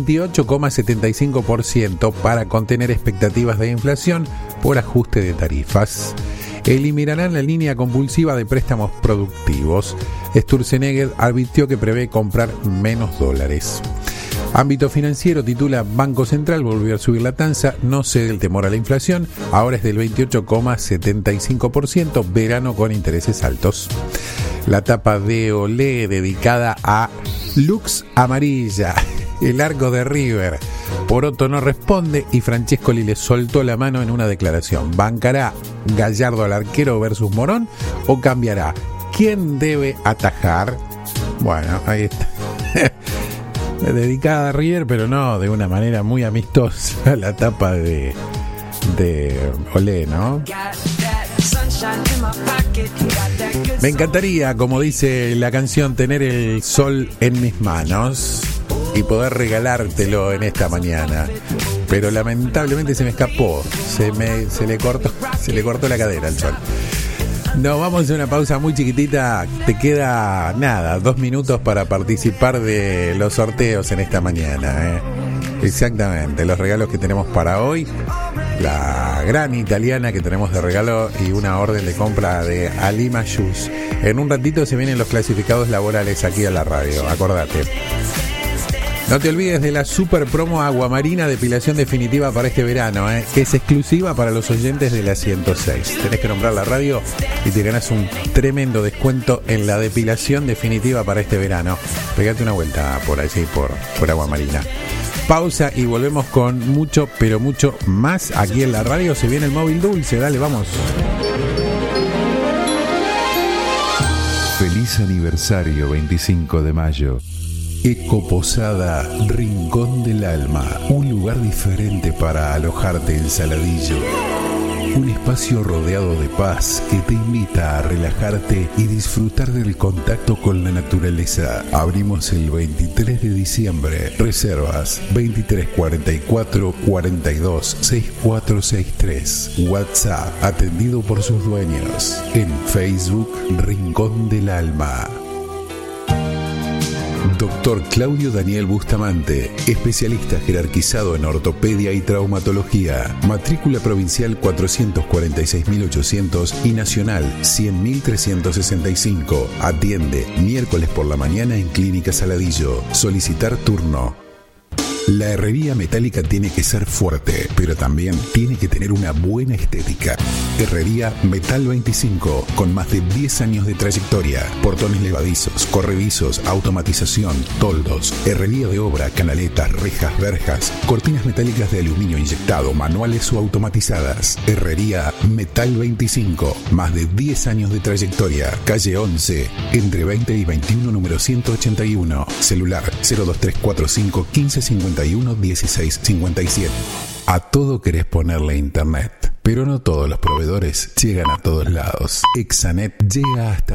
28,75% para contener expectativas de inflación por ajuste de tarifas. Eliminarán la línea compulsiva de préstamos productivos. Sturzenegger advirtió que prevé comprar menos dólares. Ámbito financiero titula, Banco Central volvió a subir la tasa, no cede el temor a la inflación, ahora es del 28,75%, verano con intereses altos. La tapa de Olé dedicada a Lux Amarilla, el arco de River. Poroto no responde y Francescoli le soltó la mano en una declaración. ¿Bancará Gallardo al arquero versus Morón o cambiará? ¿Quién debe atajar? Bueno, ahí está. Dedicada a River, pero no de una manera muy amistosa, la tapa de Olé, ¿no? Me encantaría, como dice la canción, tener el sol en mis manos y poder regalártelo en esta mañana, pero lamentablemente se me escapó, se le cortó la cadera al sol. Nos vamos a hacer una pausa muy chiquitita. Te queda nada, 2 minutos para participar de los sorteos en esta mañana, Exactamente, los regalos que tenemos para hoy, la gran italiana que tenemos de regalo y una orden de compra de Alima Juice. En un ratito se vienen los clasificados laborales aquí a la radio, acordate. No te olvides de la super promo Aguamarina depilación definitiva para este verano, que es exclusiva para los oyentes de la 106. Tenés que nombrar la radio y te ganás un tremendo descuento en la depilación definitiva para este verano. Pegate una vuelta por allí, por Aguamarina. Pausa y volvemos con mucho, pero mucho más aquí en la radio. Se viene el móvil dulce, dale, vamos. Feliz aniversario 25 de mayo. Ecoposada Rincón del Alma, un lugar diferente para alojarte en Saladillo. Un espacio rodeado de paz que te invita a relajarte y disfrutar del contacto con la naturaleza. Abrimos el 23 de diciembre. Reservas 2344 42 6463. WhatsApp atendido por sus dueños. En Facebook Rincón del Alma. Doctor Claudio Daniel Bustamante, especialista jerarquizado en ortopedia y traumatología, matrícula provincial 446.800 y nacional 100.365. Atiende miércoles por la mañana en Clínica Saladillo. Solicitar turno. La herrería metálica tiene que ser fuerte, pero también tiene que tener una buena estética. Herrería Metal 25, con más de 10 años de trayectoria. Portones levadizos, corredizos, automatización, toldos, herrería de obra, canaletas, rejas, verjas, cortinas metálicas de aluminio inyectado, manuales o automatizadas. Herrería Metal 25, más de 10 años de trayectoria. Calle 11, entre 20 y 21, número 181. Celular 02345 1551 1657. A todo querés ponerle internet, pero no todos los proveedores llegan a todos lados. Exanet llega hasta